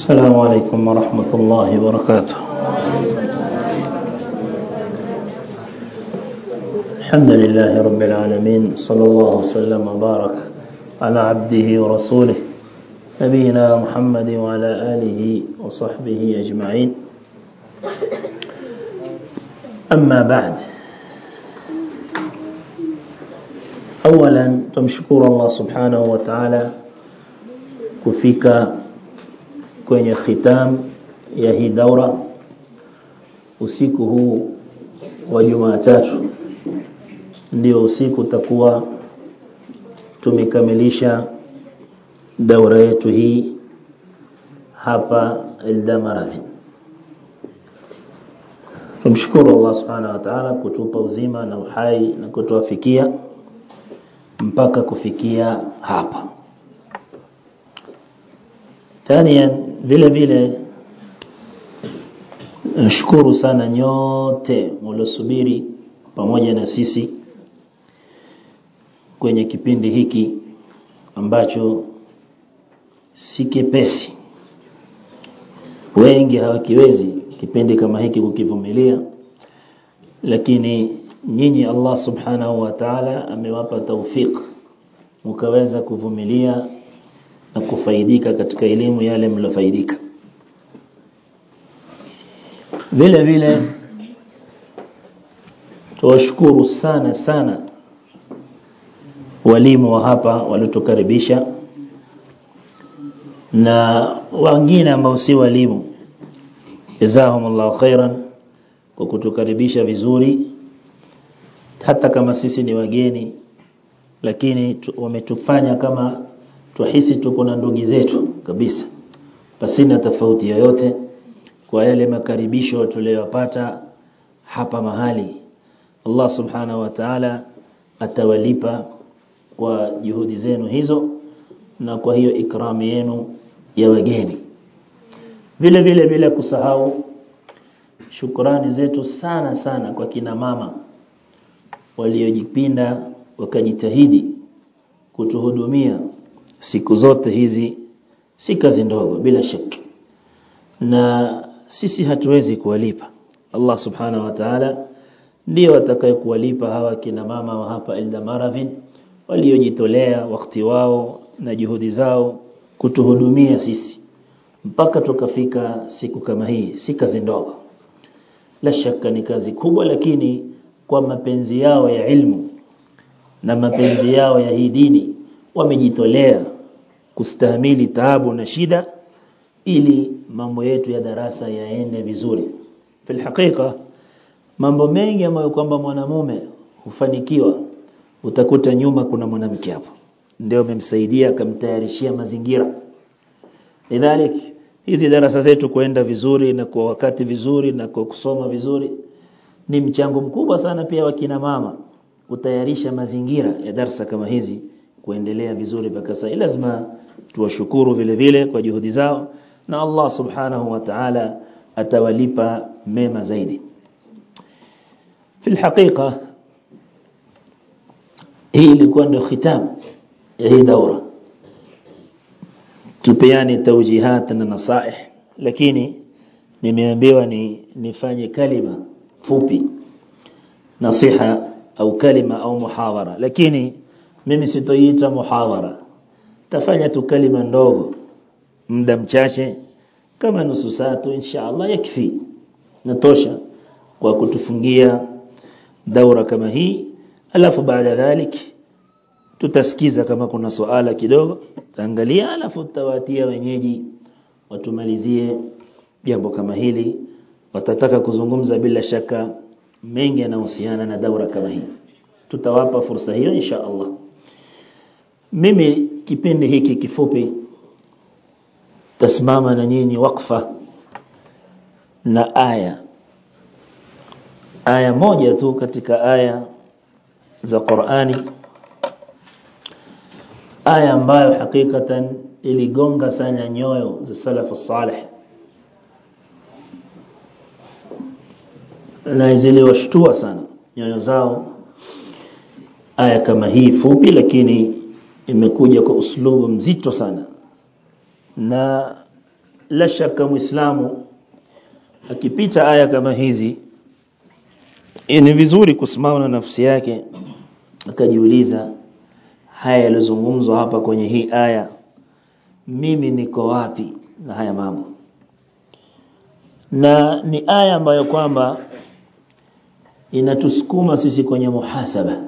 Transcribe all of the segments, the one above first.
السلام عليكم ورحمة الله وبركاته. الحمد لله رب العالمين، صلى الله وسلم وبارك على عبده ورسوله نبينا محمد وعلى آله وصحبه أجمعين. أما بعد، أولا تمشكر الله سبحانه وتعالى kufika kwenye khitam ya hii daura usiku huu wa Jumatatu. Ndio usiku takuwa tumekamilisha daura yetu hii hapa Al-Damaravi. Tumshukuru Allah subhanahu wa ta'ala kutupa uzima na uhai na kutuafikia mpaka kufikia hapa. Thaniyan, vile nashukuru sana nyote mlosubiri pamoja na sisi kwenye kipindi hiki ambacho si kepesi. Wengi hawakiwezi kipindi kama hiki kukivumilia, lakini nyinyi Allah subhanahu wa ta'ala amewapa tawfik mkaweza kuvumilia na kufaidika katika elimu yale mlofaidika. Vile tuwashukuru sana walimu wa hapa waliotukaribisha na wengine ambao si walimu. Jazakumullahu khairan kwa kutukaribisha vizuri, hata kama sisi ni wageni, lakini wametufanya kama tuhisi tuko na ndugu zetu kabisa, pasina tofauti yoyote kwa yale makaribisho tuliyopata hapa mahali. Allah subhanahu wa ta'ala atawalipa kwa juhudi zenu hizo na kwa hiyo ikramu yenu ya wageni. Vile bila kusahau shukrani zetu sana kwa kina mama waliojipinda wakajitahidi kutuhudumia siku zote hizi. Si kazi ndogo bila shaka, na sisi hatuwezi kuwalipa. Allah subhanahu wa ta'ala ndio atakayekuwalipa hawa kina mama wa hapa Al-Damaravi waliojitolea wakati wao na juhudi zao kutuhudumia sisi mpaka tukafika siku kama hii. Si kazi ndogo, la shaka ni kazi kubwa, lakini kwa mapenzi yao ya ilmu na mapenzi yao ya hii dini wamejitolea kustahimili taabu na shida ili mambo yetu ya darasa yaende vizuri. Fil hakika mambo mengi ambayo kwamba mwanamume hufanikiwa utakuta nyuma kuna mwanamke hapo ndio amemsaidia, akamtayarishia mazingira. Lidhalik hizi darasa zetu kuenda vizuri na kwa wakati vizuri na kwa kusoma vizuri ni mchango mkubwa sana pia wa kina mama kutayarisha mazingira ya darasa kama hizi kuendelea vizuri mpaka sasa. Lazima tuwashukuru vile kwa juhudi zao, na Allah subhanahu wa ta'ala atawalipa mema zaidi. Fil haqiqa hii ilikuwa ndio khitam ya hii daura. Tupeane tawjihat na nasaih, lakini nimeambiwa nifanye kalima fupi, nasiha au kalima au muhadhara, lakini mimi sitoiita muhadhara. Tafanya tu kalima ndogo, muda mchache kama nusu saa tu, inshallah yakfi, natosha kwa kutufungia daura kama hii. Alafu baada dhalik tutasikiza kama kuna swala kidogo, taangalia, alafu tutawatia wenyeji watumalizie jambo kama hili. Watataka kuzungumza bila shaka mengi yanayohusiana na daura kama hii, tutawapa fursa hiyo inshallah. Mimi kipindi hiki kifupi tasimama na nyinyi wakfa na aya moja tu katika aya za Qur'ani, aya ambayo hakikatan iligonga sana nyoyo za salafu salih na ziliwashtua sana nyoyo zao. Aya kama hii fupi, lakini imekuja kwa uslubu mzito sana, na la shaka muislamu akipita aya kama hizi ni vizuri kusimama na nafsi yake akajiuliza, haya yalozungumzwa hapa kwenye hii aya, mimi niko wapi na haya mambo? Na ni aya ambayo kwamba inatusukuma sisi kwenye muhasaba,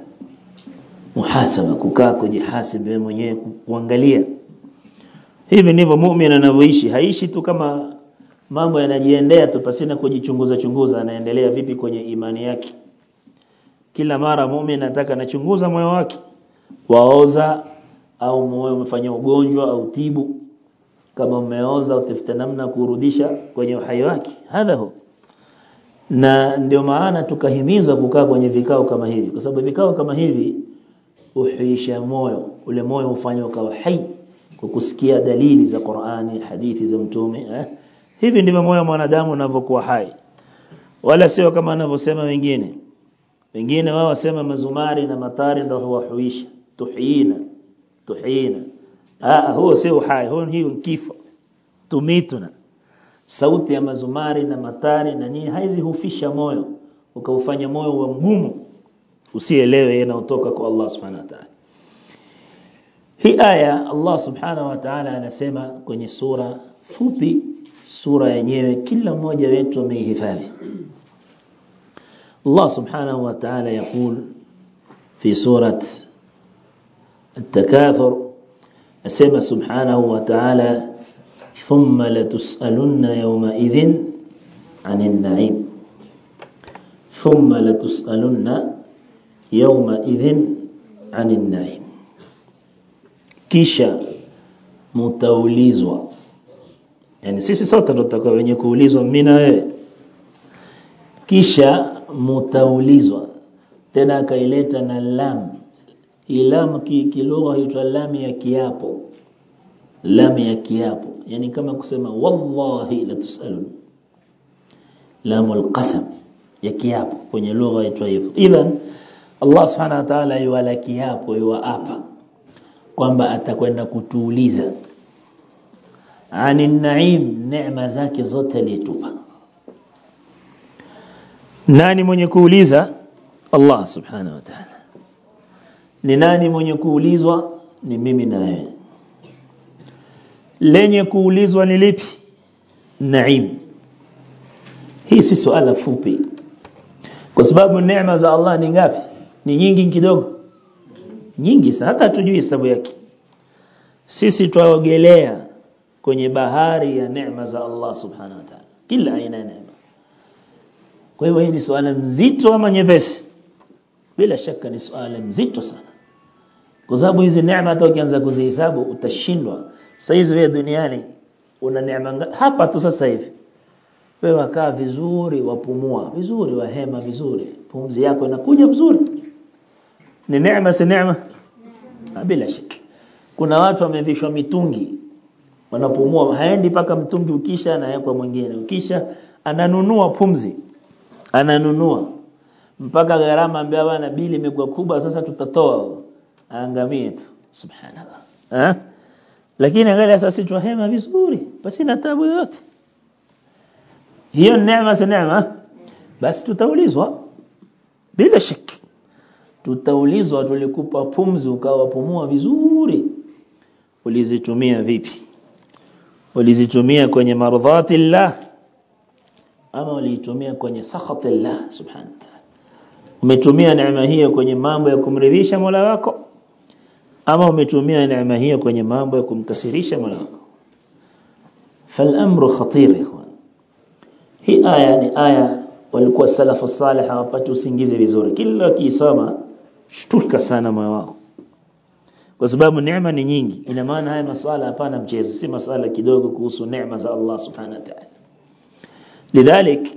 kukaa kujihasibu wewe mwenyewe, kuangalia hivi ndivyo muumini anavyoishi. Haishi tu kama mambo yanajiendea tu pasina kujichunguza, anaendelea vipi kwenye imani yake. Kila mara muumini anataka anachunguza moyo wake, waoza au moyo umefanya ugonjwa au tibu. Kama umeoza utafuta namna kurudisha kwenye uhai wake. Hadha na ndio maana tukahimizwa kukaa kwenye vikao kama hivi, kwa sababu vikao kama hivi uhuisha moyo, ule moyo ufanye ukawa hai kwa kusikia dalili za Qur'ani, hadithi za mtume. Hivi ndivyo moyo wa mwanadamu unavyokuwa hai, wala sio kama anavyosema wengine wao wasema mazumari na matari ndio huwahuisha, tuhina. Huo sio hai, huo hiyo kifo, tumituna. Sauti ya mazumari na matari na nini haizi hufisha moyo, ukaufanya moyo wa mgumu usielewe yanayotoka kwa Allah subhanahu wa ta'ala. Hii aya Allah subhanahu wa ta'ala anasema kwenye sura fupi, sura yenyewe kila mmoja wetu ameihifadhi. Allah subhanahu wa ta'ala يقول في سورة التكاثر، أسمى سبحانه وتعالى ثم لتسألن يومئذ عن النعيم، ثم لتسألن يومئذ عن النعيم، kisha mtaulizwa. Yani sisi sote tutakao wenye kuulizwa mimi na wewe, kisha mtaulizwa. Tena akaileta na lam, ilam kilugha huitwa lam ya kiapo, lam ya kiapo, yani kama kusema wallahi la tusalun, lamul qasam ya kiapo kwenye lugha huitwa hivyo. Idhan Allah subhanahu wa ta'ala yuwala kiapo, yuapa kwamba atakwenda kutuuliza anin naim, neema zake zote alitupa. Nani mwenye kuuliza? Allah subhanahu wa ta'ala. Ni nani mwenye kuulizwa? Ni mimi na wewe. Lenye kuulizwa ni lipi? Naim. Hii si swala fupi, kwa sababu neema za Allah ni ngapi? Ni nyingi kidogo? Nyingi sana, hata tujui hesabu yake. Sisi tuogelea kwenye bahari ya neema za Allah subhanahu wa ta'ala, kila aina ya neema. Kwa hivyo hii ni swala mzito ama nyepesi? Bila shaka ni swala mzito sana, kwa sababu hizi neema hata ukianza kuzihesabu utashindwa. Sasa hizi wewe duniani una neema hapa tu sasa hivi. Wewe wakaa vizuri, wapumua vizuri, wahema vizuri, pumzi yako inakuja vizuri. Ni neema, si neema? Bila shaka. Kuna watu wamevishwa mitungi, wanapumua, haendi paka mtungi ukisha na yakwa mwingine, ukisha ananunua pumzi, ananunua mpaka gharama ambaye bwana bili imekuwa kubwa, sasa tutatoa aangamie tu. Subhanallah. Lakini angalia sasa tuhema vizuri basi na taabu yote. Hiyo neema, si neema? Basi tutaulizwa bila shaka. Tutaulizwa, tulikupa pumzi ukawapumua vizuri, ulizitumia vipi? Ulizitumia kwenye mardhati Allah ama ulizitumia kwenye sakhati Allah subhanahu wa ta'ala? Umetumia neema hiyo kwenye mambo ya kumridhisha Mola wako ama umetumia neema hiyo kwenye mambo ya kumkasirisha Mola wako? Fal-amru khatir ikhwan. Hii aya ni aya walikuwa salafu salih hawapati usingizi vizuri, kila kisoma shtuka sana moyo wao, kwa sababu neema ni nyingi. Ina maana haya masuala hapana mchezo, si masuala kidogo kuhusu neema za Allah subhanahu wa ta'ala. Lidhalik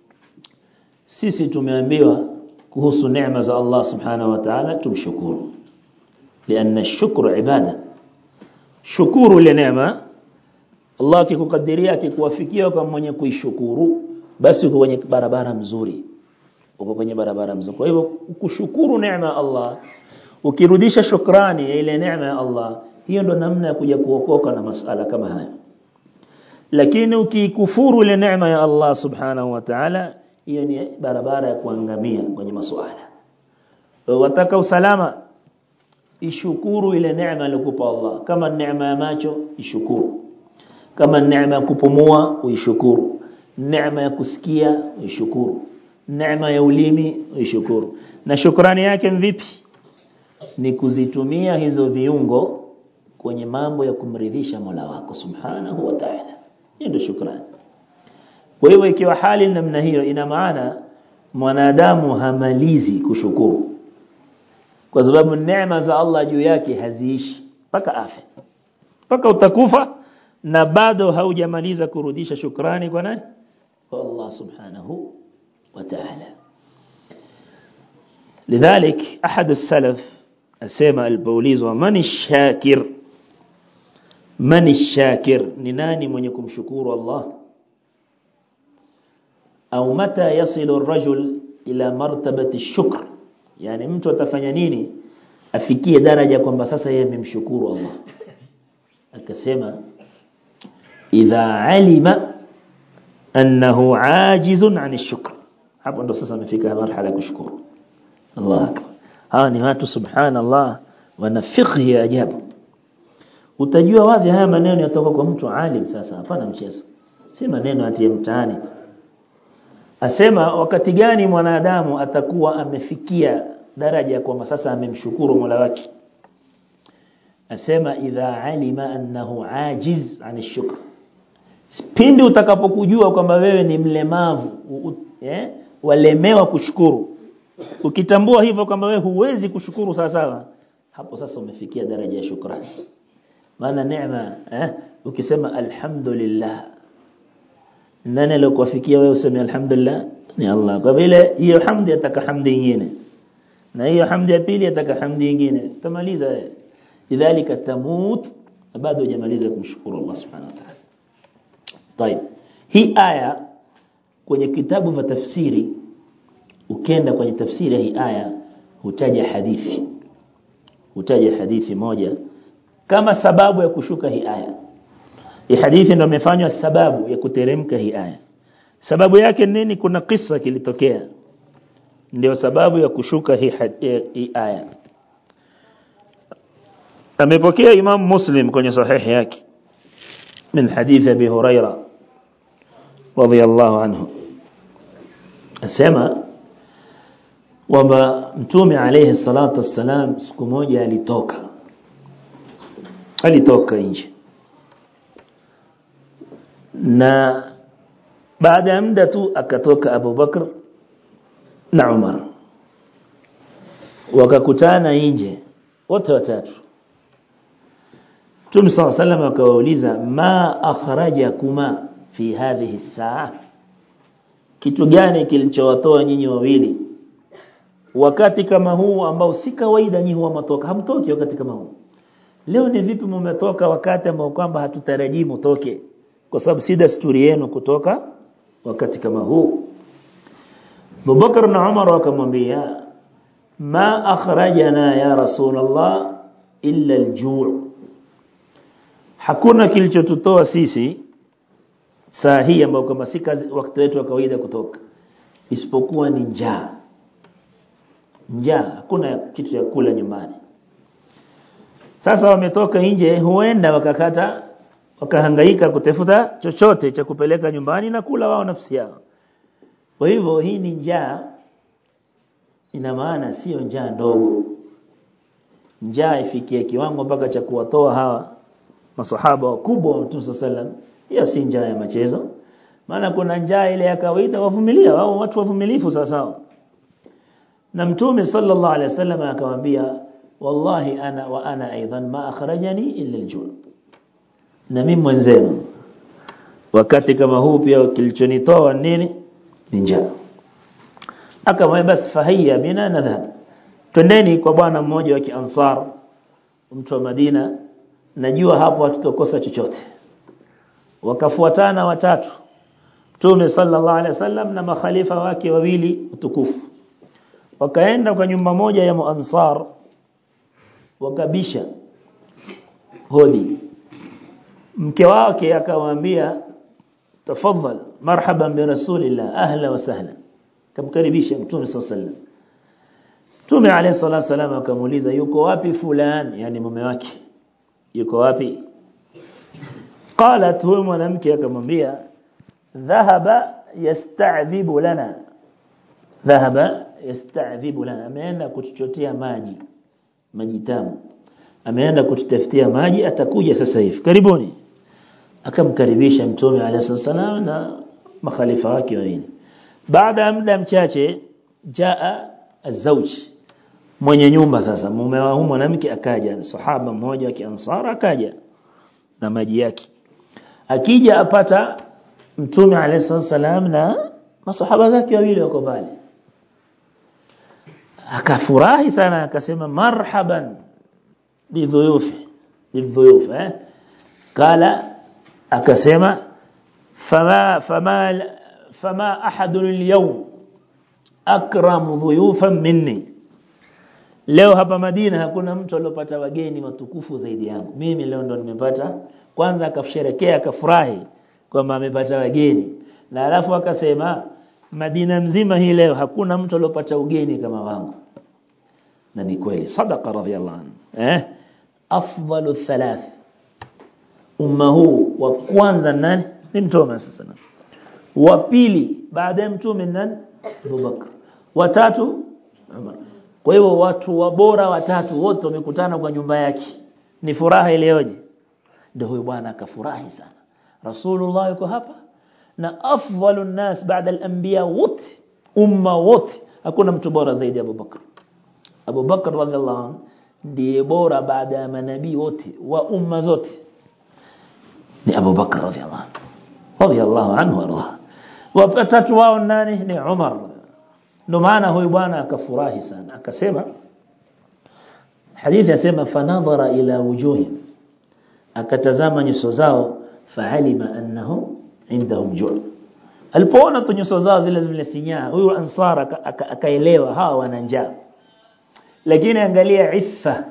sisi tumeambiwa kuhusu neema za Allah subhanahu wa ta'ala tumshukuru, lianna ash-shukru ibada. Shukuru ile neema Allah akikukadiria, akikuwafikia kama mwenye kuishukuru, basi uko kwenye barabara mzuri, uko kwenye barabara mzuri. Kwa hivyo kushukuru neema ya Allah, ukirudisha shukrani ya ile neema ya Allah, hiyo ndo namna ya kuja kuokoka na masala kama haya. lakini ukikufuru ile neema ya Allah subhanahu wa ta'ala, hiyo ni barabara ya kuangamia kwenye masuala. Wataka usalama, ishukuru ile neema aliyokupa Allah. Kama neema ya macho, ishukuru. Kama neema ya kupumua, uishukuru. Neema ya kusikia, uishukuru. Neema ya ulimi, uishukuru. Na shukrani yake vipi? Ni kuzitumia hizo viungo kwenye mambo ya kumridhisha Mola wako subhanahu wa ta'ala. Hiyo ndio shukrani. Kwa hivyo ikiwa hali namna hiyo, ina maana mwanadamu hamalizi kushukuru, kwa sababu neema za Allah juu yake haziishi mpaka afe, mpaka utakufa na bado haujamaliza kurudisha shukrani kwa nani? Kwa Allah subhanahu wa ta'ala. Lidhalik ahad as-salaf asema al-baulizwa, man ash-shakir, man ash-shakir, ni nani mwenye kumshukuru Allah? Au mata yasilu ar-rajul ila martabati ash-shukr, yani mtu atafanya nini afikie daraja kwamba sasa yeye amemshukuru Allah? Akasema idha alima annahu ajizun 'an ash-shukr, hapo ndo sasa amefika marhala ya kushukuru Allah akbar. Hawa ni watu subhanallah wana fiqh ya ajabu. Utajua wazi haya maneno yatoka kwa mtu alim. Sasa hapana mchezo, si maneno ati ya mtaani tu. Asema wakati gani mwanadamu atakuwa amefikia daraja kwamba sasa amemshukuru Mola wake? Asema idha alima annahu ajiz 'an ash-shukr, pindi utakapokujua kwamba wewe ni mlemavu, walemewa kushukuru. Ukitambua hivyo kwamba wewe huwezi kushukuru sawa, hapo sasa umefikia daraja ya shukrani. Maana neema, ukisema alhamdulillah, nani aliyokufikia wewe useme alhamdulillah? Ni Allah. Kwa vile hiyo hamdi ataka hamdi nyingine, na hiyo hamdi ya pili ataka hamdi nyingine, tamaliza. Lidhalika tamut bado hujamaliza kumshukuru Allah subhanahu wa ta'ala. Tayeb, hii aya kwenye kitabu vya tafsiri, ukenda kwenye tafsiri hii aya hutaja hadithi moja kama sababu ya kushuka hii aya. Hii hadithi ndio imefanywa sababu ya kuteremka hii aya. Sababu yake nini? Kuna kisa kilitokea ndio sababu ya kushuka hii aya. Amepokea Imam Muslim kwenye sahihi yake min hadith Abi Huraira radhiyallahu anhu, asema kwamba Mtume alayhi salatu wassalam siku moja alitoka nje, na baada ya muda tu akatoka Abu Bakr na Umar, wakakutana nje wote watatu. Mtume sallallahu alayhi wasallam akawauliza, ma akhrajakuma fi hadhihi saa, kitu gani kilichowatoa nyinyi wawili wakati kama huu ambao si kawaida nyinyi huwa mtoka? Hamtoki wakati kama huu. Leo ni vipi mmetoka wakati ambao kwamba hatutarajii mtoke, kwa sababu si desturi yenu kutoka wakati kama huu? Abu Bakr na Umar wakamwambia, ma akhrajana ya Rasulullah illa al-ju', hakuna kilichotutoa sisi saa hii ambao kama si wakati wetu wa kawaida kutoka, isipokuwa ni njaa. Hakuna kitu cha kula nyumbani. Sasa wametoka nje, huenda wakahangaika kutafuta chochote cha kupeleka nyumbani na kula wao nafsi yao. Kwa hivyo hii ni njaa, ina maana sio njaa ndogo. Njaa ifikie kiwango mpaka cha kuwatoa hawa masahaba wakubwa wa Mtume sallallahu alayhi wasallam. Hiyo si njaa ya machezo. Maana kuna njaa ile ya kawaida, wavumilia wao, watu wavumilifu sasa. Na Mtume sallallahu alayhi wasallam akamwambia, wallahi ana aidan ma akhrajani illa al-ju', na mimi mwenzenu wakati kama huu pia kilichonitoa nini? Ni njaa. Akamwambia, basi fahiya bina nadhhab, twendeni kwa bwana mmoja wa Kiansar, mtu wa Madina, najua hapo hatutokosa chochote. Wakafuatana watatu, Mtume sallallahu alaihi wasallam na makhalifa wake wawili utukufu, wakaenda kwa nyumba moja ya Muansar, wakabisha hodi. Mke wake akamwambia, tafadhal marhaban bi rasulillah ahla wa sahla kamkaribisha mtume sallallahu alayhi wasallam. Mtume alayhi salatu wasallam akamuuliza yuko wapi fulani, yani mume wake yuko wapi? Qalat, huyo mwanamke akamwambia dhahaba yasta'dhibu lana, dhahaba yasta'dhibu lana, ameenda kutuchotea maji tamu, ameenda kututafutia maji, atakuja sasa hivi, karibuni. Akamkaribisha mtume alayhi wasallam na makhalifa wake wawili. Baada ya muda mchache jaa azwaj, mwenye nyumba sasa, mume wa huyo mwanamke akaja, sahaba mmoja wa Kiansara akaja na maji yake. Akija apata mtume alayhi wasallam na masahaba zake wawili wako pale, akafurahi sana, akasema marhaban bidhuyuf kala, akasema fama ahadun al-yawm akramu dhuyufan minni, leo hapa Madina hakuna mtu aliyopata wageni watukufu zaidi yangu mimi, leo ndo nimepata. Kwanza akasherekea, akafurahi kwamba amepata wageni, na alafu akasema Madina mzima hii leo hakuna mtu aliyopata ugeni kama wangu. Na ni kweli, sadaqa radhiyallahu anhu. Afdalu thalath, umma huu wa kwanza nani? Ni mtume sasa. Wa pili baada ya mtume nani? Abu Bakr. Wa tatu Umar. Kwa hiyo watu wabora watatu wote wamekutana kwa nyumba yake, ni furaha iliyoje. Ndio huyo bwana akafurahi sana, Rasulullah yuko hapa na afdalun nas baada al-anbiya wote, umma wote, hakuna mtu bora zaidi ya Abu Bakr. Abu Bakr radhiallahu anhu ndiye bora baada ya manabii wote wa umma zote, ni Abu Bakr radhiallahu anhu arda. Wa tatu wao nani? Ni Umar. Ndio maana huyu bwana akafurahi sana, akasema, hadithi yasema fanadhara ila wujuhi, akatazama nyuso zao, fa'alima annahum indahum ju'. Alipoona tu nyuso zao zile sinyaa, huyu Ansara akaelewa hawa wana njaa. Lakini angalia iffa,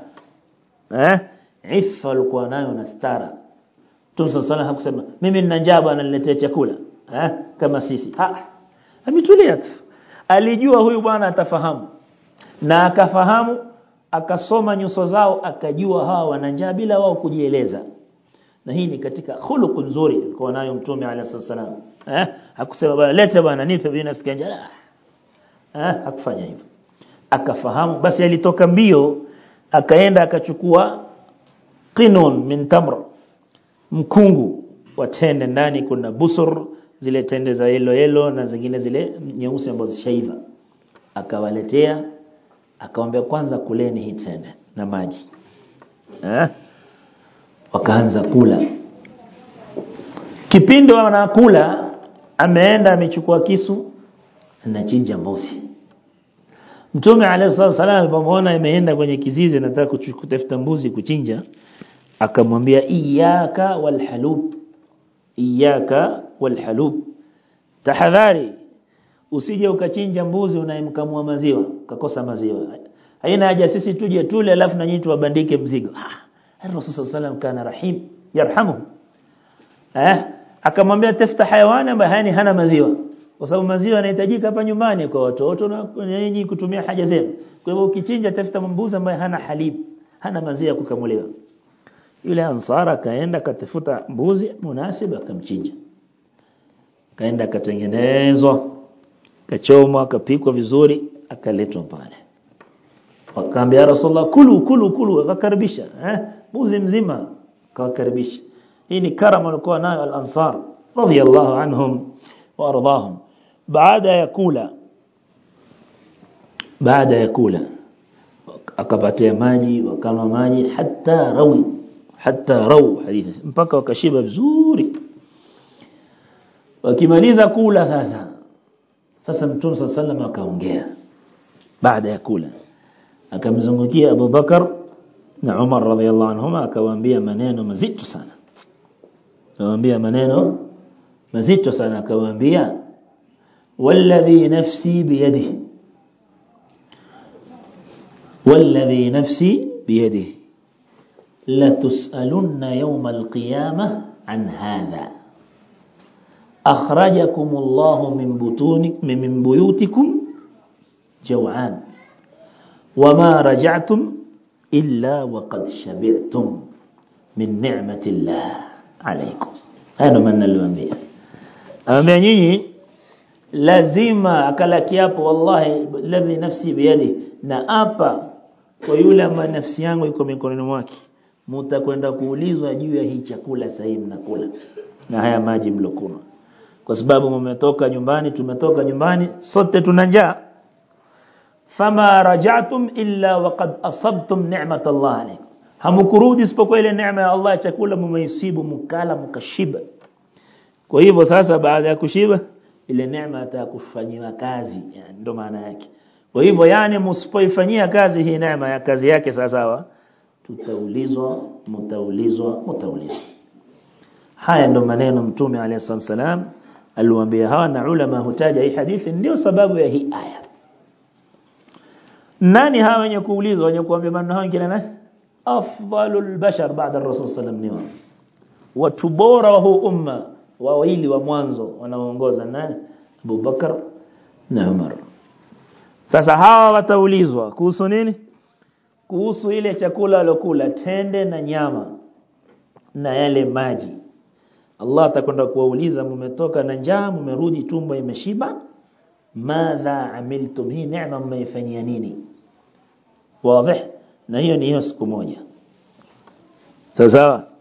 iffa alikuwa nayo na stara. Mtume sallallahu hakusema mimi nina njaa bwana niletee chakula, kama sisi. Ametulia tu, alijua huyu bwana atafahamu, na akafahamu, akasoma nyuso zao, akajua hawa wana njaa bila wao kujieleza. Na hii ni katika khuluq nzuri alikuwa nayo mtume alayhi wasallam. Hakusema bwana lete bwana nipe mimi nasikia njaa, hakufanya hivyo. Akafahamu, basi alitoka mbio, akaenda akachukua qinun min tamr, mkungu wa tende, ndani kuna busur, zile tende za yellow na zingine zile nyeusi ambazo zishaiva. Akawaletea, akamwambia kwanza kuleni hii tende na maji. Wakaanza kula. Kipindi wanakula, ameenda amechukua kisu, anachinja mbuzi. Mtume alayhi wasallam alipomuona imeenda kwenye kizizi, anataka kutafuta mbuzi kuchinja, akamwambia iyyaka walhalub, iyyaka walhalub, tahadhari usije ukachinja mbuzi unayemkamua maziwa ukakosa maziwa. Haina haja sisi tuje tule alafu na nyinyi tuwabandike mzigo. Rasul sallallahu alayhi kana rahim yarhamu. Akamwambia tafuta hayawani ambaye hana maziwa, kwa sababu maziwa yanahitajika hapa nyumbani kwa watoto na nyinyi kutumia haja zenu. Kwa hivyo ukichinja tafuta mbuzi ambaye hana halib, hana maziwa kukamuliwa. Yule Ansara kaenda katafuta mbuzi munasiba, akamchinja. Kaenda katengenezwa, kachomwa, kapikwa vizuri, akaletwa pale. Wakamwambia Rasulullah kulu, akakaribisha, mbuzi mzima akakaribisha. Hii ni karama walikuwa nayo al-Ansar radhiyallahu anhum wa ardahum. Baada ya kula akapatia maji, wakama maji hatta rawu hadithi, mpaka wakashiba vizuri. Wakimaliza kula sasa Mtume sallallahu alayhi wasallam akaongea. Baada ya kula akamzungukia Abu Bakar na Umar radhiyallahu anhuma, akawaambia maneno mazito sana. Akawaambia والذي نفسي بيده لا تسألن يوم القيامة عن هذا. akhrajakumullahu min buyutikum jaw'an wama raja'tum illa waqad shabi'tum min ni'matillah alaykum. Hano maneno aliwaambia. Amwambia nyinyi lazima akala kiapo, wallahi ladhi nafsi biyadi, na apa kwa yule ambaye nafsi yangu iko mikononi mwake, mtakwenda kuulizwa juu ya hii chakula sahihi mnakula na haya maji mlokunywa, kwa sababu mmetoka nyumbani, tumetoka nyumbani, sote tuna njaa. Fama raja'tum illa waqad asabtum ni'matallah alaykum, hamkurudi isipokuwa ile neema ya Allah, chakula mmeisibu, mkala mkashiba. Kwa hivyo sasa baada ya kushiba ile neema atakufanyia kazi, yani ndo maana yake. Kwa hivyo yani msipoifanyia kazi hii neema ya kazi yake sawa, tutaulizwa, mtaulizwa. Haya ndo maneno Mtume alayhi salam aliwaambia hawa, na ulama hutaja hii hadithi ndio sababu ya hii aya. Nani hawa wenye kuulizwa, wenye kuambia maneno haya kila nani? Afdalul bashar baada ar-rasul sallallahu alayhi wasallam, watu bora wa huu umma wawili wa mwanzo wanaoongoza nani? Abu Bakar na Umar. Sasa hawa wataulizwa kuhusu nini? Kuhusu ile chakula alokula, tende na nyama na yale maji. Allah atakwenda kuwauliza, mmetoka na njaa, mmerudi tumbo imeshiba, madha amiltum, hii neema mmeifanyia nini? Wazi? Na hiyo ni hiyo siku moja. Sawa?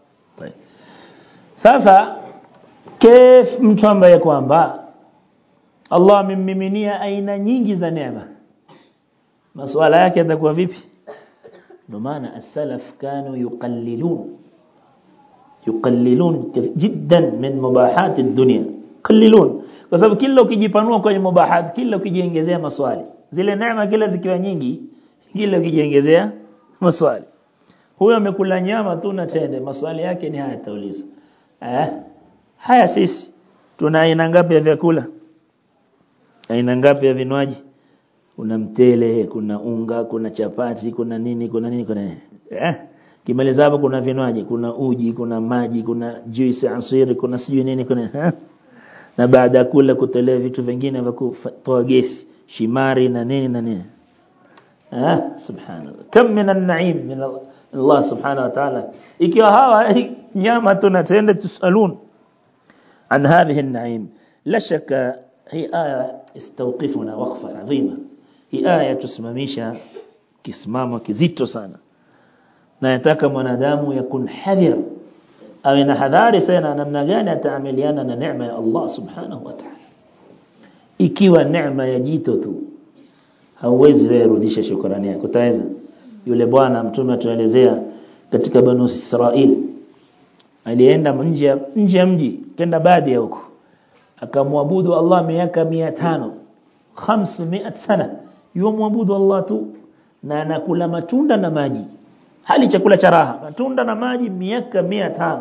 Sasa kif mtu ambaye kwamba Allah amemmiminia aina nyingi za neema, masuala yake yatakuwa vipi? Ndio maana as-salaf kanu yuqallilun jiddan min mubahat ad-dunya, qallilun, kwa sababu kila ukijipanua kwenye mubahat, kila ukijiongezea maswali, zile neema kila zikiwa nyingi, kila ukijiongezea maswali. Huyo amekula nyama tu na tende, maswali yake ni haya tauliza. Haya sisi tuna aina ngapi ya vyakula? Aina ngapi ya vinywaji? Kuna mtele, kuna unga, kuna chapati, kuna nini. Kimaliza hapo kuna vinywaji, kuna uji, kuna maji, kuna juice asiri, kuna sijui nini, kuna na baada ya kula kutelea vitu vingine vya kutoa gesi, shimari na nini. Subhanallah, kam min an-na'im min Allah subhanahu wa ta'ala. Ikiwa hawa nyama tunatenda tusalun عن هذه النعيم، لا شك هي آية استوقفنا وقفة عظيمة. هي آية تسمميشا كسمام كزيتو سانا، نيتاك منادام يكون حذر أو نحذار سينا نمنغانا تعمليانا نعمة الله سبحانه وتعالى. ikiwa neema ya jito tu hauwezi wewe rudisha shukrani yako, utaweza? Yule bwana Mtume atuelezea katika Banu Israil, alienda nje ya mji, kenda baadhi ya huko, akamwabudu Allah miaka 500 sana, yomwabudu Allah tu na anakula matunda na maji, hali chakula cha raha, matunda na maji miaka 500.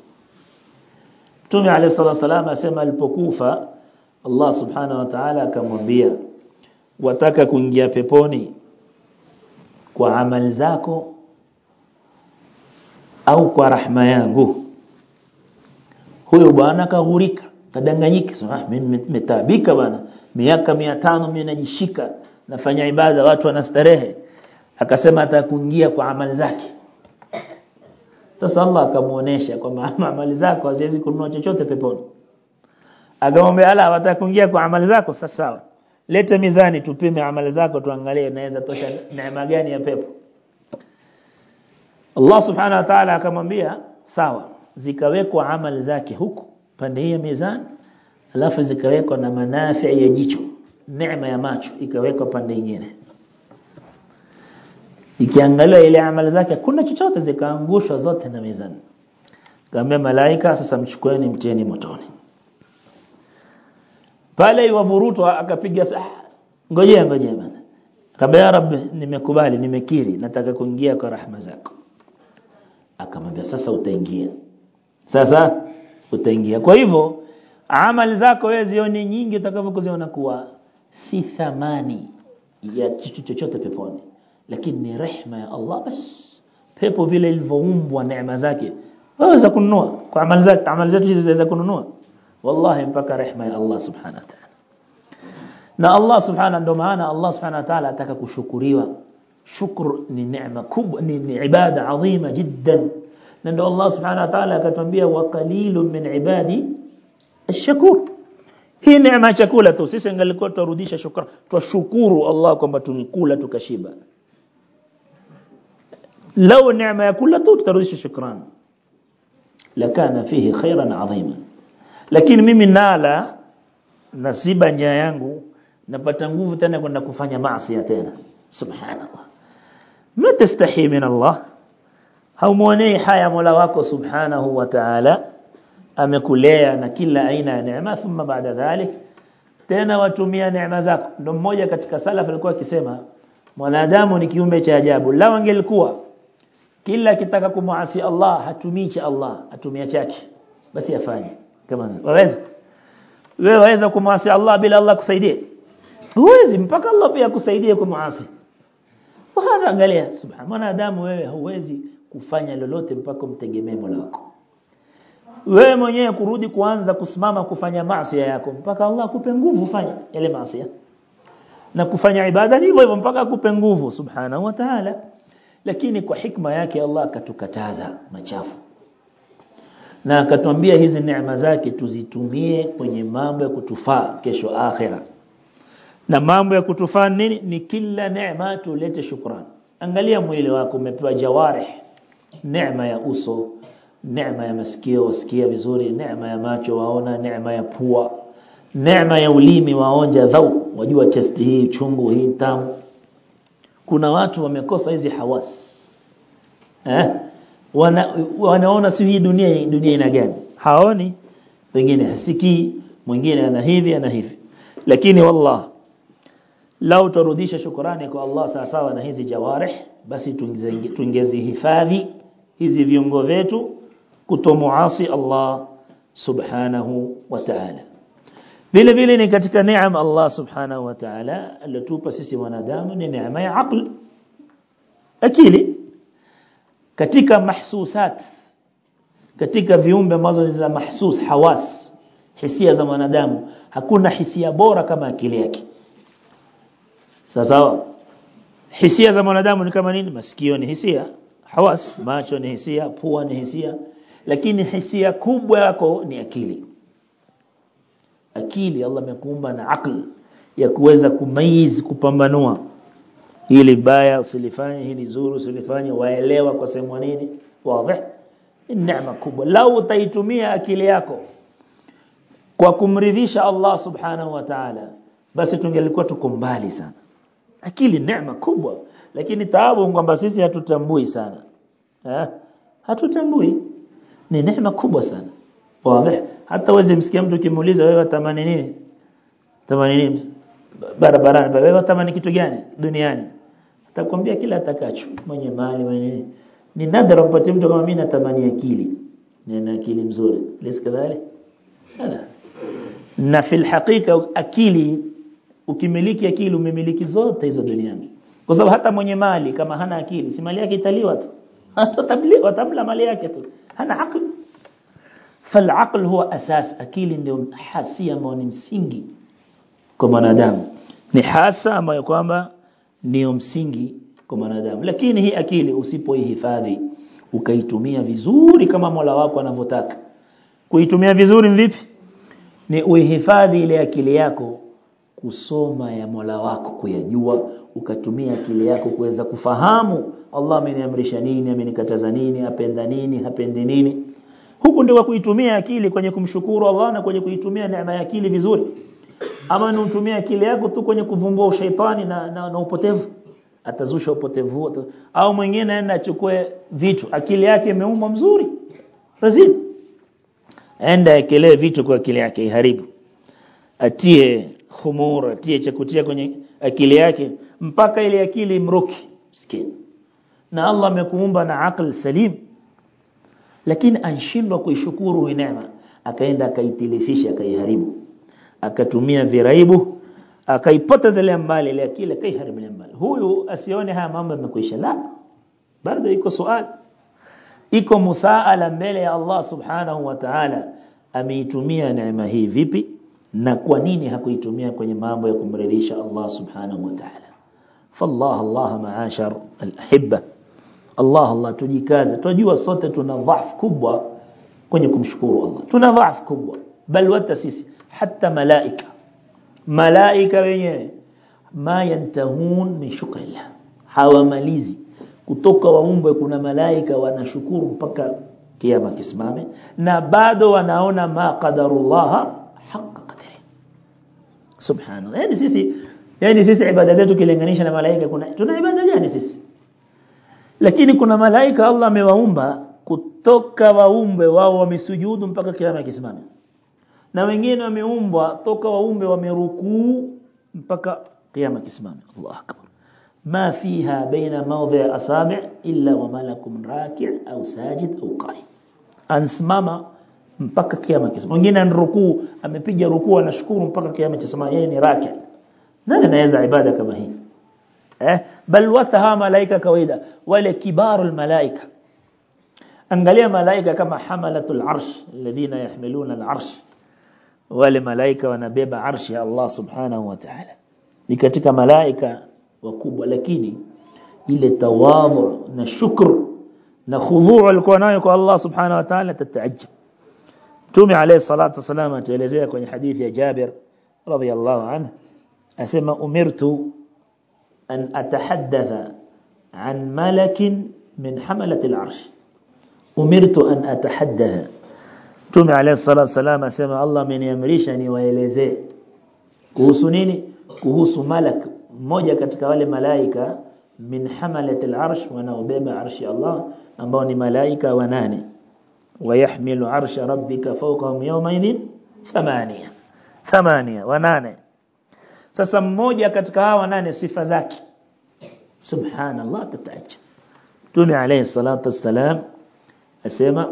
Mtume alayhi salatu wasallam asema alipokufa, Allah subhanahu wa ta'ala akamwambia, wataka kuingia peponi kwa amali zako au kwa rahma yangu? Huyo bwana kaghurika, kadanganyika, sema mimi nimetabika bwana, miaka 500 mimi najishika nafanya ibada, watu wanastarehe. Akasema atakuingia kwa amali zake. Sasa Allah akamuonesha kwamba amali zako haziwezi kununua chochote peponi. Akamwambia ala, watakuingia kwa amali zako? Sasa sawa, leta mizani tupime amali zako tuangalie inaweza tosha neema gani ya pepo. Allah subhanahu wa ta'ala akamwambia sawa, zikawekwa amali zake huku pande hii ya mizani, alafu zikawekwa na manafi ya jicho, neema ya macho ikawekwa pande nyingine. Ikiangalia ile amali zake kuna chochote, zikaangushwa zote na mizani. Kaambia malaika, sasa mchukueni mtieni motoni. Pale iwavurutwa, akapiga ngojea bana. Kaambia ya Rabbi, nimekubali, nimekiri, nataka kuingia kwa rahma zako. Akamwambia sasa utaingia. Kwa hivyo amali zako wewe zione nyingi, utakavyokuziona kuwa si thamani ya kitu chochote peponi, lakini ni rehema ya Allah bas. Pepo vile ilivyoumbwa neema zake waweza kununua kwa amali zake, amali zetu hizi zaweza kununua? wallahi mpaka rehema ya Allah subhanahu wa ta'ala. Na Allah subhanahu, ndo maana Allah subhanahu wa ta'ala ataka kushukuriwa. Shukr ni neema kubwa, ni ibada adhima jiddan. Na ndo Allah subhanahu wa ta'ala akatwambia wa qalilun min ibadi ash-shakur. Hii neema ya chakula tu, sisi angalikuwa turudisha shukrani, tushukuru Allah kwamba tulikula tukashiba. Lau neema ya kula tu tutarudisha shukrani, lakana fihi khairan adhima. Lakini mimi nala nasiba njaa yangu, napata nguvu tena kwenda kufanya maasi tena. Subhanallah. Ma tastahi min Allah. Haumuonei haya Mola wako subhanahu wa ta'ala amekulea na kila aina ya neema, thumma baada dhalik tena watumia neema zako. Ndio mmoja katika salaf alikuwa akisema mwanadamu ni kiumbe cha ajabu. Lao angelikuwa kila kitaka kumuasi Allah hatumii cha Allah, atumia chake basi afanye. Kama waweza wewe waweza kumuasi Allah bila Allah kusaidie? Huwezi, mpaka Allah pia kusaidie kumuasi. Bwana angalia, subhana, mwanadamu wewe huwezi kufanya lolote mpaka umtegemee Mola wako. Wewe mwenyewe kurudi kuanza kusimama kufanya maasi yako mpaka Allah akupe nguvu ufanye yale maasi. Na kufanya ibada ni hivyo mpaka akupe nguvu subhanahu wa ta'ala. Lakini kwa hikma yake Allah akatukataza machafu. Na akatuambia hizi neema zake tuzitumie kwenye mambo ya kutufaa kesho akhera. Na mambo ya kutufaa nini? Ni kila neema tulete shukrani. Angalia mwili wako umepewa jawarih, neema ya uso, neema ya masikio wasikia vizuri, neema ya macho waona, neema ya pua, neema ya ulimi waonja dhau, wajua taste hii chungu hii tamu. Kuna watu wamekosa hizi hawas. Wanaona si hii dunia ina gani? Haoni, wengine hasikii, mwingine ana hivi ana hivi. Lakini wallah lau turudisha shukrani kwa Allah sawa na hizi jawarih, basi tungezihifadhi hizi viungo vyetu kutomuasi Allah subhanahu wa ta'ala. Vile vile ni katika neema Allah subhanahu wa ta'ala aliyotupa sisi wanadamu ni neema ya aql, akili. Katika mahsusat, katika viumbe ambazo ni za mahsus, hawas, hisia za wanadamu, hakuna hisia bora kama akili yake. Sasa hisia za wanadamu ni kama nini? Masikio ni hisia, hawas, macho ni hisia, pua ni hisia, lakini hisia kubwa yako ni akili. Akili Allah amekuumba na akili ya kuweza kumayiz, kupambanua hili baya usilifanye, hili zuri usilifanye, waelewa kwa sehemu nini. Wazi? Ni neema kubwa. Lau utaitumia akili yako kwa kumridhisha Allah subhanahu wa ta'ala, basi tungelikuwa tuko mbali sana. Akili neema kubwa, lakini taabu kwamba sisi hatutambui sana. Hatutambui. Ni neema kubwa sana. Wazi? Hata wewe msikia mtu kimuuliza wewe tamani nini? Tamani nini? Barabarani, wewe tamani kitu gani duniani? Atakwambia kila atakacho, mwenye mali, mwenye. Ni nadra upate mtu kama mimi natamani akili. Nina akili mzuri. Lesi kadhali? Na fil hakika akili, ukimiliki akili umemiliki zote hizo duniani. Kwa sababu hata mwenye mali kama hana akili, si mali yake italiwa tu. Watabla mali yake tu. Hana akili. فالعقل هو أساس. akili ndio hasia ambayo ni msingi kwa mwanadamu. Ni hasa ambayo kwamba ndio msingi kwa mwanadamu. Lakini hii akili usipoihifadhi ukaitumia vizuri kama Mola wako anavyotaka. Kuitumia vizuri vipi? Ni uihifadhi ile akili yako kusoma ya Mola wako, kuyajua, ukatumia akili yako kuweza kufahamu Allah ameniamrisha nini, amenikataza nini, apenda nini, hapendi nini. Huku ndio kuitumia akili kwenye kumshukuru Allah na kwenye kuitumia neema ya akili vizuri. Ama unatumia akili yako tu kwenye kuvumbua ushaitani na upotevu, atazusha upotevu. Au mwingine aenda achukue vitu, akili yake imeumbwa mzuri, razid, aenda akelee vitu kwa akili yake iharibu, atie khumura, atie chakutia kwenye akili yake mpaka ile akili imruki msikini. Na Allah amekuumba na akili salim, lakini anashindwa kuishukuru hii neema, akaenda akaitilifisha, akaiharibu, akatumia viraibu, akaipoteza ile mbali ile akili, akaiharibu ile mbali. Huyu asione haya mambo yamekwisha, la, bado iko swali, iko musaala mbele ya Allah subhanahu wa ta'ala. ameitumia neema hii vipi na kwa nini hakuitumia kwenye mambo ya kumridhisha Allah subhanahu wa ta'ala. Allah maashar al-ahibba, Allah tujikaze. Tunajua sote tuna dhaifu kubwa kwenye kumshukuru Allah, tuna dhaifu kubwa, bal hata sisi, hata malaika wenyewe ma yantahun min shukrillah, hawamalizi kutoka waumbwe. Kuna malaika wanashukuru mpaka kiyama kisimame, na bado wanaona ma qadarullah haqqa qadri. Subhanallah. Yani sisi ibada zetu kilinganisha na malaika, tuna ibada gani sisi? Lakini kuna malaika Allah amewaumba kutoka waumbe wao wamesujudu mpaka kiyama kisimame, na wengine wameumbwa toka waumbe wamerukuu mpaka kiyama kisimame. Allahu akbar. ما فيها بين موضع أصابع إلا وملك راكع أو ساجد أو قائم. أنسمama mpaka kiyama kisimame. Wengine anrukuu, amepiga rukuu anashukuru mpaka kiyama kisimame, yeye ni raki'. Nani anaweza ibada kama hii? Bal wataha malaika kawaida, wale kibarul malaika. Angalia malaika kama hamalatul arsh alladhina yahmiluna al-arsh, wale malaika wanabeba arshi ya Allah subhanahu wa ta'ala. Ni katika malaika wakubwa, lakini ile tawadhu na shukr na khudhu' alikuwa nayo kwa Allah subhanahu wa ta'ala tataajab. Mtume alayhi salatu wasallam atuelezea kwenye hadithi ya Jabir radhiyallahu anhu, asema umirtu an atahaddatha an malakin min hamalati al-arsh. Umirtu an atahaddatha, Mtume alayhi salatu wasallam asema Allah ameniamrisha niwaelezee kuhusu nini? Kuhusu malak mmoja katika wale malaika min hamalati al-arsh, wanaobeba arshi Allah, ambao ni malaika 8. Wayahmilu arsha rabbika fawqahum yawma idhin 8 8. Sasa mmoja katika hawa 8 sifa zake, subhanallah, tataajab. Mtume alayhi salatu wassalam asema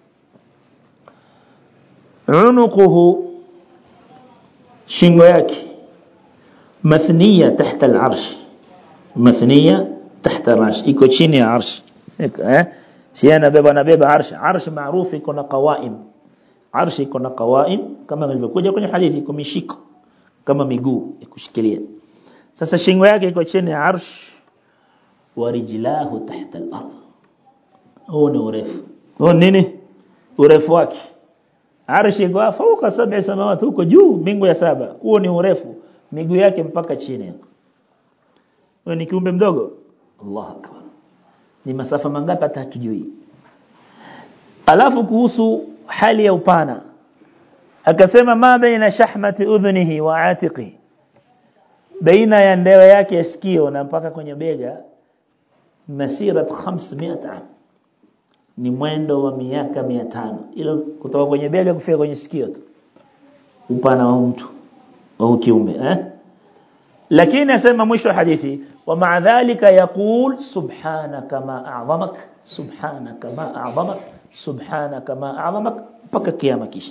unuquhu, shingo yake, mathniya tahta al-arsh, mathniya tahta al-arsh, iko chini ya arsh. Si anabeba arsh maarufu iko na qawaim. Arsh iko na qawaim kama ilivyokuja kwenye hadithi, iko mishiko kama miguu ikushikilia. Sasa shingo yake iko chini ya arsh, wa rijlahu tahta al-ard. Huo ni urefu. Huo nini? Urefu wake. Arsh iko fauka 7 samawati, huko juu mbingu ya 7. Huo ni urefu, miguu yake mpaka chini yako. Wewe ni kiumbe mdogo. Allahu akbar. Ni masafa mangapi hata hatujui. Alafu kuhusu hali ya upana akasema ma baina shahmati udhunihi wa atiqi, baina ya ndewe yake ya sikio na mpaka kwenye bega, masirat 500 am, ni mwendo wa miaka 500. Ilo kutoka kwenye bega kufika kwenye sikio tu upana wa mtu au kiumbe. Lakini asema mwisho wa hadithi, wa ma'a dhalika yaqul subhanaka ma a'zamak, subhanaka ma a'zamak, subhanaka ma a'zamak, mpaka kiyama kisha.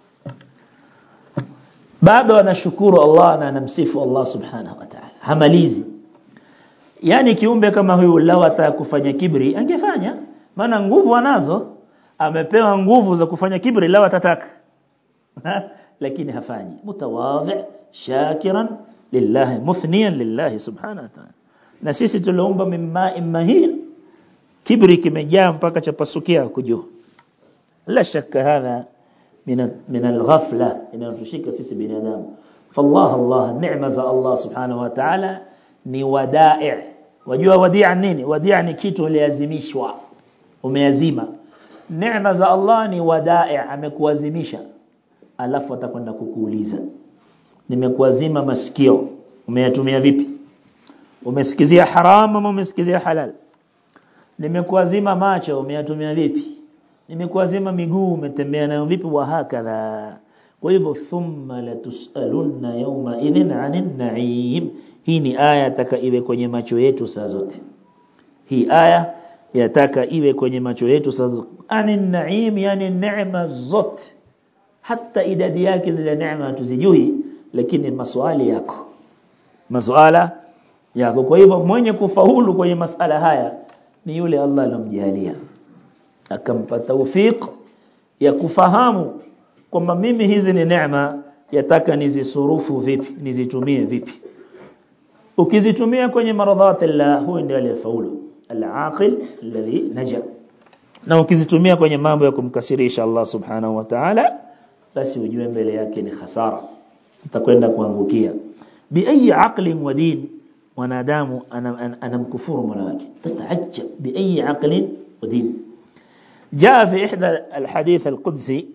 Bado anashukuru Allah na anamsifu Allah subhanahu wa ta'ala, hamalizi. Yani kiumbe kama huyu lao atakufanya kibri angefanya, maana nguvu anazo, amepewa nguvu za kufanya kibri lao atataka. Lakini hafanyi, mutawadhi shakiran lillahi muthniyan lillahi subhanahu wa ta'ala. Na sisi tuliomba mimma mahin, kibri kimejaa mpaka chapasukia kujua. La shakka hadha min al-ghafla inatushika sisi binadamu. Allah neema za Allah subhanahu wa ta'ala ni wada'i. Wajua wadi'a nini? Wadi'a ni kitu uliazimishwa, umeazima. Neema za Allah ni wada'i, amekuazimisha, alafu atakwenda kukuuliza, nimekuazima masikio, umeyatumia vipi? Umesikizia haram ama umesikizia halal? Nimekuazima macho, umeyatumia vipi? Nimekuazima miguu, umetembea nayo vipi? Wa hakadha. Kwa hivyo thumma la tusaluna yawma idhin 'anil na'im. Hii ni aya yataka iwe kwenye macho yetu saa zote. Hii aya yataka iwe kwenye macho yetu saa zote. 'Anil na'im, yani neema zote, hata idadi yake zile neema tuzijui, lakini maswali yako, masuala yako. Kwa hivyo mwenye kufaulu kwenye masala haya ni yule Allah alomjalia akampa tawfik ya kufahamu kwamba mimi hizi ni neema yataka nizisurufu vipi, nizitumie vipi. Ukizitumia kwenye maradhat Allah, huyo ndiye aliyefaulu, al-aqil alladhi naja. Na ukizitumia kwenye mambo ya kumkasirisha Allah subhanahu wa ta'ala, basi ujue mbele yake ni khasara, utakwenda kuangukia. Bi ayi aqlin wa din, wanadamu anamkufuru mola wake. Tastaajab bi ayi aqlin wa din. Jaa fi ihda al-hadith al-qudsi,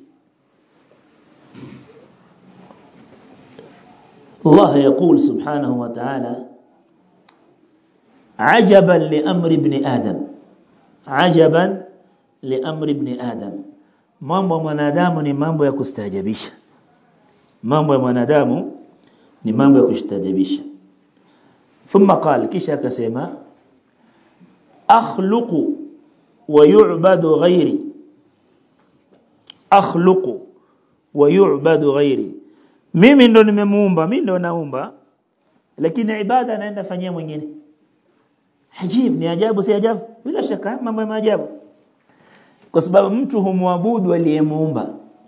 Allah يقول سبحانه وتعالى: عجبا لأمر ابن آدم، عجبا لأمر ابن آدم. mambo ya mwanadamu ni mambo ya kustaajabisha, mambo ya mwanadamu ni mambo ya kustaajabisha. Thumma qala, kisha akasema: akhluqu wa yu'badu ghairi, akhluqu wa yu'badu ghairi. Mimi ndo nimemuumba, mimi ndo naumba, lakini ibada naenda fanyia mwingine. Ajib, ni ajabu si ajabu? Bila shaka mambo ya maajabu. Kwa sababu mtu humwabudu aliyemuumba.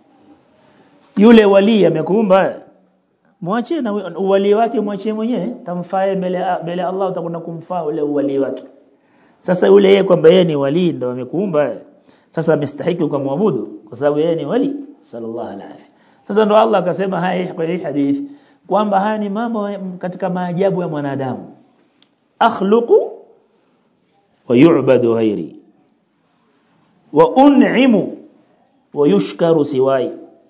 Yule wali amekuumba, muache na wali wake, muache mwenyewe, tamfae mbele Allah, utakwenda kumfaa ule wali wake. Sasa yule yeye kwamba yeye ni wali ndo amekuumba, sasa mstahiki kumwabudu kwa sababu yeye ni wali. Sallallahu alaihi. Sasa ndo Allah akasema haya kwa hii hadith kwamba haya ni mambo katika maajabu ya mwanadamu. Akhluqu wa yu'badu ghairi wa un'imu wa yushkaru siwai,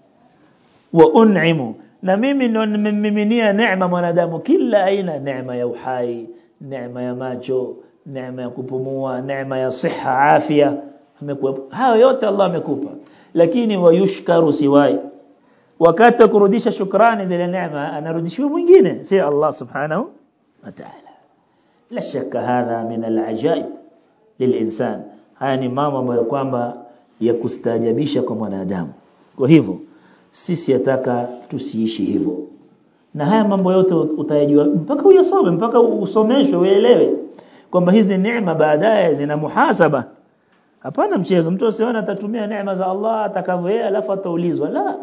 wa un'imu, na mimi ndo nimemiminia neema mwanadamu kila aina, neema ya uhai, neema ya macho, neema ya kupumua, neema ya siha, afya, amekupa hayo yote Allah amekupa. Lakini wa yushkaru siwai, wakati kurudisha shukrani zile neema anarudishiwa mwingine si Allah subhanahu wa ta'ala. La shakka hadha min al-ajaib lil-insan. Haya ni mambo ambayo kwamba ya kustaajabisha kwa mwanadamu. Kwa hivyo sisi yataka tusiishi hivyo. Na haya mambo yote utayajua mpaka uyasome, mpaka usomeshwe uelewe kwamba hizi neema baadaye zina muhasaba. Hapana mchezo, mtu asione atatumia neema za Allah atakavyoea alafu ataulizwa. La,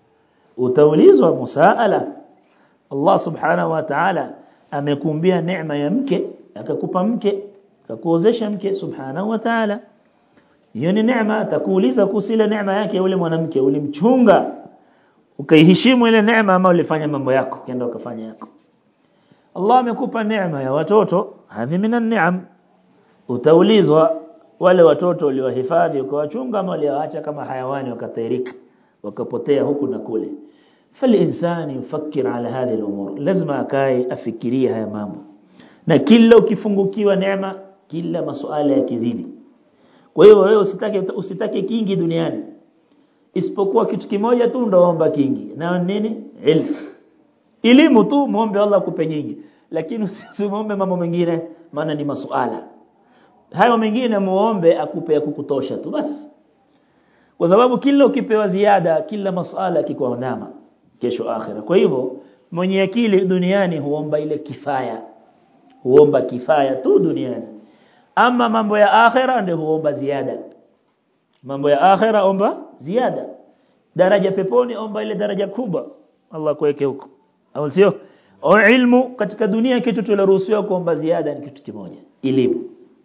utaulizwa musaala. Allah subhanahu wa ta'ala amekumbia neema ya mke, akakupa mke, akakuozesha mke subhanahu wa ta'ala. Hiyo ni neema, atakuuliza kuhusu ile neema yake yule mwanamke, ulimchunga, ukaiheshimu ile neema ama ulifanya mambo yako kenda ukafanya yako. Allah amekupa neema ya watoto, hadhi minan ni'am. Utaulizwa wale watoto uliowahifadhi ukawachunga ama uliwaacha kama hayawani wakatairika wakapotea huku na kule. Fal-insani yufakkir ala hadhihi al-umur, lazima akae afikirie haya mambo. Na kila ukifungukiwa neema, kila masuala yakizidi. Kwa hiyo wewe usitake kingi duniani, isipokuwa kitu kimoja tu ndio omba kingi, na nini? Ilmu. Elimu tu muombe Allah akupe nyingi, lakini usimuombe mambo mengine, maana ni masuala hayo mengine. Muombe akupe ya kukutosha tu basi, kwa sababu kila ukipewa ziada, kila masuala kikuandama kesho akhira. Kwa hivyo mwenye akili duniani huomba ile kifaya, huomba kifaya tu duniani. Ama mambo ya akhira ndio huomba ziada. Mambo ya akhira omba ziada. Daraja peponi omba ile daraja kubwa, Allah kuweke huko, au sio? Au ilmu katika dunia kitu tuliruhusiwa kuomba ziada ni kitu kimoja, elimu.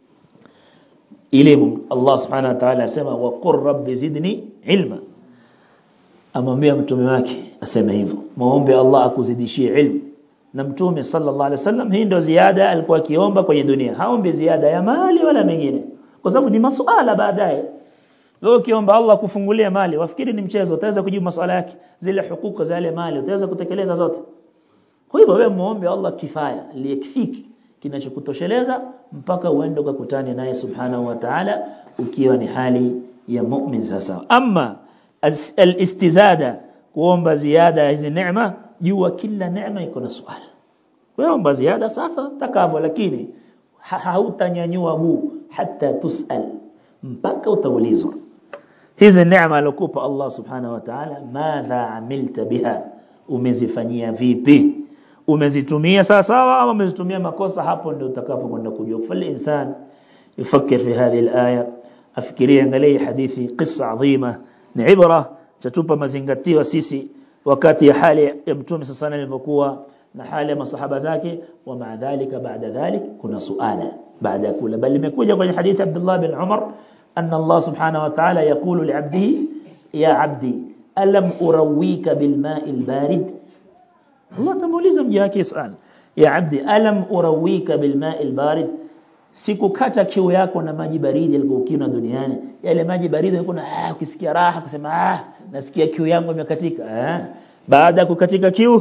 Elimu Allah subhanahu wa ta'ala asema wa qur rabbi zidni ilma. Amwambia mtume wake aseme hivyo, muombe Allah akuzidishie ilmu. Na mtume sallallahu alaihi wasallam hii ndio ziada alikuwa akiomba kwenye dunia, haombi ziada ya mali wala mengine, kwa sababu ni masuala baadaye. Leo ukiomba Allah kufungulia mali, wafikiri ni mchezo, utaweza kujibu masuala yake, zile hukuku za ile mali utaweza kutekeleza zote. Kwa hivyo wewe muombe Allah kifaya, liyakfiki, kinachokutosheleza mpaka uende ukakutane naye subhanahu wa ta'ala ukiwa ni hali ya mu'min sasa. Amma al-istizada, kuomba ziada hizi neema, jua kila neema iko na swali. Wewe omba ziada sasa takavyo, lakini hautanyanyua guu hata tusal, mpaka utaulizwa hizi neema alokupa Allah subhanahu wa ta'ala, madha amilta biha, umezifanyia vipi? Umezitumia sawa sawa au umezitumia makosa? Hapo ndio utakapokwenda kujua. Fal insan يفكر في هذه الآية, afikirie, angalie hadithi, qissa adhima, ni ibra chatupa mazingatio sisi wakati ya hali ya Mtume sana ilivyokuwa na hali ya masahaba zake. Wa maadhalika baada dhalik kuna suala baada kula, bali imekuja kwenye hadithi Abdullah bin Umar anna Allah subhanahu wa ta'ala yaqulu li'abdihi ya 'abdi alam urawika bil ma'il barid. Allah tamuuliza mja wake swali, ya 'abdi alam urawika bil ma'il barid, sikukata kiu yako na maji baridi yalikokuwa duniani. Yale maji baridi yalikuwa ukisikia raha kusema nasikia kiu yangu imekatika. Baada ya kukatika kiu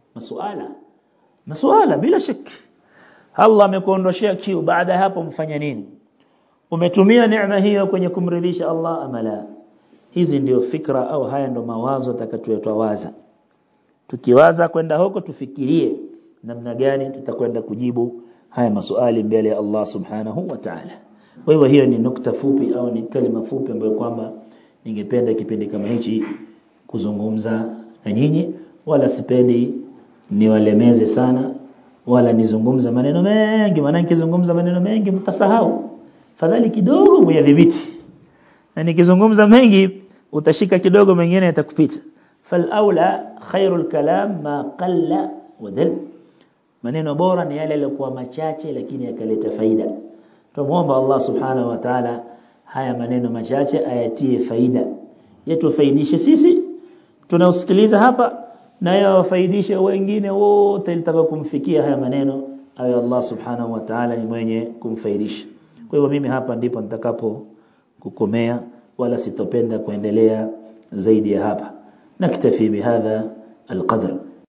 masuala bila shaka Allah amekuondoshia kiu. Baada ya hapo mfanya nini? Umetumia neema hiyo kwenye kumridhisha Allah amala? Hizi ndio fikra au haya ndio mawazo takatuyotawaza. Tukiwaza kwenda huko tufikirie namna gani tutakwenda kujibu haya maswali mbele ya Allah subhanahu wa ta'ala. Kwa hivyo hiyo ni nukta fupi au ni kalima fupi ambayo kwamba ningependa kipindi kama hichi kuzungumza na nyinyi, wala sipendi niwalemeze sana wala nizungumza maneno mengi, maana nikizungumza maneno mengi mtasahau. Fadhali kidogo muyadhibiti, na nikizungumza mengi utashika kidogo mengine yatakupita. Fal aula khairul kalam ma qalla wa dal, maneno bora ni yale yaliokuwa machache lakini yakaleta faida. Tumuomba Allah subhanahu wa ta'ala haya maneno machache ayatie faida yetu, faidishe sisi tunausikiliza hapa na yawafaidishe wengine wote litaka kumfikia haya maneno, awe Allah subhanahu wa ta'ala ni mwenye kumfaidisha. Kwa hivyo mimi hapa ndipo nitakapo kukomea, wala sitopenda kuendelea zaidi ya hapa. Naktafi bihadha alqadr.